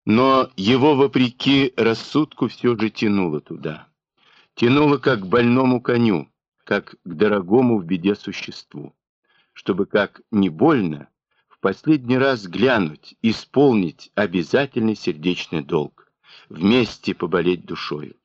Но его, вопреки рассудку, все же тянуло туда. Тянуло как к больному коню, как к дорогому в беде существу, чтобы как не больно в последний раз глянуть, исполнить обязательный сердечный долг, вместе поболеть душою.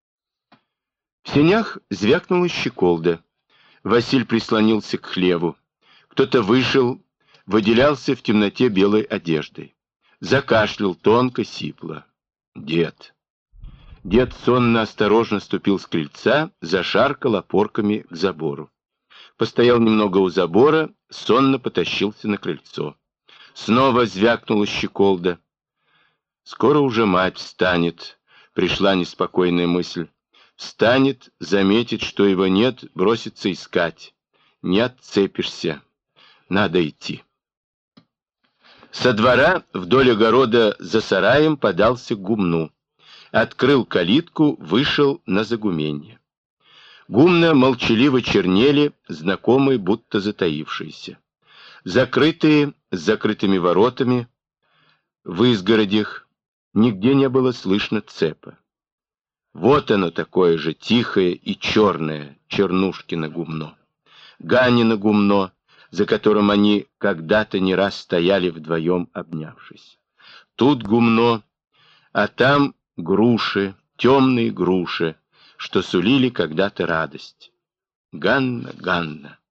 В сенях звякнула щеколда. Василь прислонился к хлеву. Кто-то вышел, выделялся в темноте белой одеждой. Закашлял тонко, сипло. Дед. Дед сонно осторожно ступил с крыльца, зашаркал опорками к забору. Постоял немного у забора, сонно потащился на крыльцо. Снова звякнула щеколда. Скоро уже мать встанет, пришла неспокойная мысль. Встанет, заметит, что его нет, бросится искать. Не отцепишься. Надо идти. Со двора вдоль огорода за сараем подался к гумну. Открыл калитку, вышел на загуменье. Гумна молчаливо чернели, знакомые, будто затаившиеся. Закрытые, с закрытыми воротами, в изгородях, нигде не было слышно цепа. Вот оно такое же тихое и черное, Чернушкино гумно. Ганино гумно, за которым они когда-то не раз стояли вдвоем, обнявшись. Тут гумно, а там груши, темные груши, что сулили когда-то радость. Ганна, Ганна.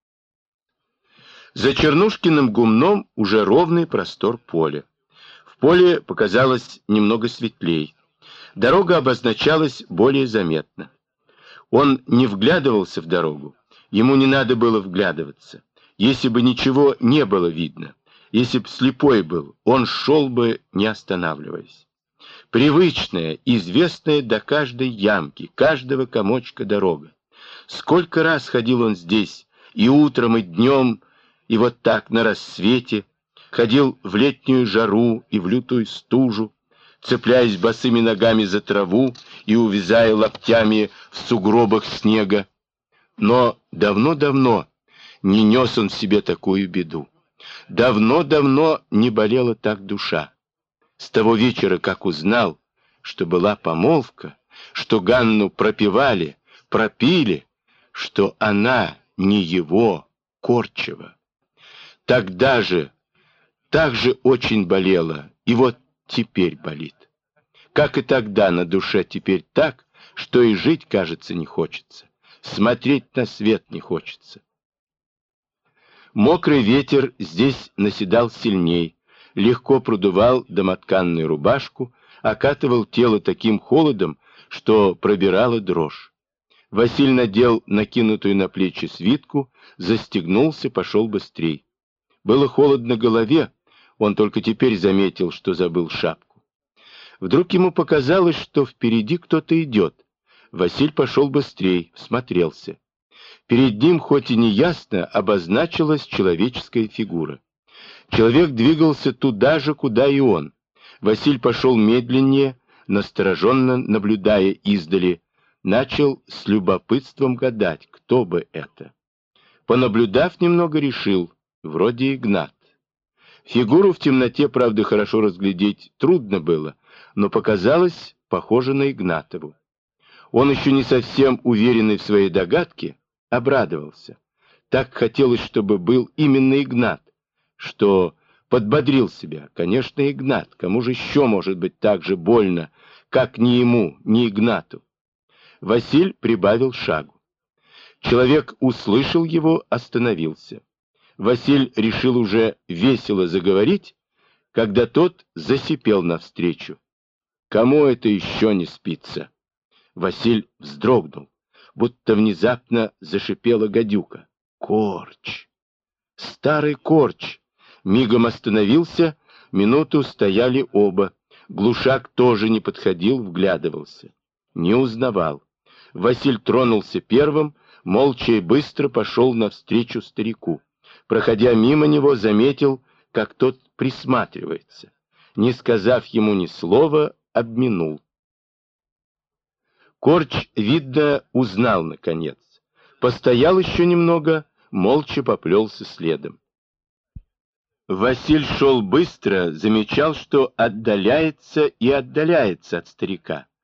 За Чернушкиным гумном уже ровный простор поля. В поле показалось немного светлей. Дорога обозначалась более заметно. Он не вглядывался в дорогу. Ему не надо было вглядываться. Если бы ничего не было видно, если б слепой был, он шел бы, не останавливаясь. Привычная, известная до каждой ямки, каждого комочка дорога. Сколько раз ходил он здесь, и утром, и днем, и вот так на рассвете, ходил в летнюю жару и в лютую стужу, цепляясь босыми ногами за траву и увязая локтями в сугробах снега. Но давно-давно не нес он в себе такую беду. Давно-давно не болела так душа. С того вечера, как узнал, что была помолвка, что Ганну пропевали, пропили, что она не его, Корчева. Тогда же, так же очень болела, и вот теперь болит. Как и тогда на душе теперь так, что и жить, кажется, не хочется. Смотреть на свет не хочется. Мокрый ветер здесь наседал сильней, легко продувал домотканную рубашку, окатывал тело таким холодом, что пробирала дрожь. Василь надел накинутую на плечи свитку, застегнулся, пошел быстрей. Было холодно голове, он только теперь заметил, что забыл шапку. Вдруг ему показалось, что впереди кто-то идет. Василь пошел быстрей, всмотрелся. Перед ним, хоть и неясно, обозначилась человеческая фигура. Человек двигался туда же, куда и он. Василь пошел медленнее, настороженно наблюдая издали, начал с любопытством гадать, кто бы это. Понаблюдав немного, решил, вроде Игнат. Фигуру в темноте, правда, хорошо разглядеть трудно было, но показалось похоже на Игнатову. Он, еще не совсем уверенный в своей догадке, обрадовался. Так хотелось, чтобы был именно Игнат, что подбодрил себя. Конечно, Игнат, кому же еще может быть так же больно, как ни ему, ни Игнату? Василь прибавил шагу. Человек услышал его, остановился. Василь решил уже весело заговорить, когда тот засипел навстречу. Кому это еще не спится? Василь вздрогнул, будто внезапно зашипела гадюка. Корч! Старый Корч! Мигом остановился, минуту стояли оба. Глушак тоже не подходил, вглядывался. Не узнавал. Василь тронулся первым, молча и быстро пошел навстречу старику. Проходя мимо него, заметил, как тот присматривается. Не сказав ему ни слова, обминул. Корч, видно, узнал наконец. Постоял еще немного, молча поплелся следом. Василь шел быстро, замечал, что отдаляется и отдаляется от старика.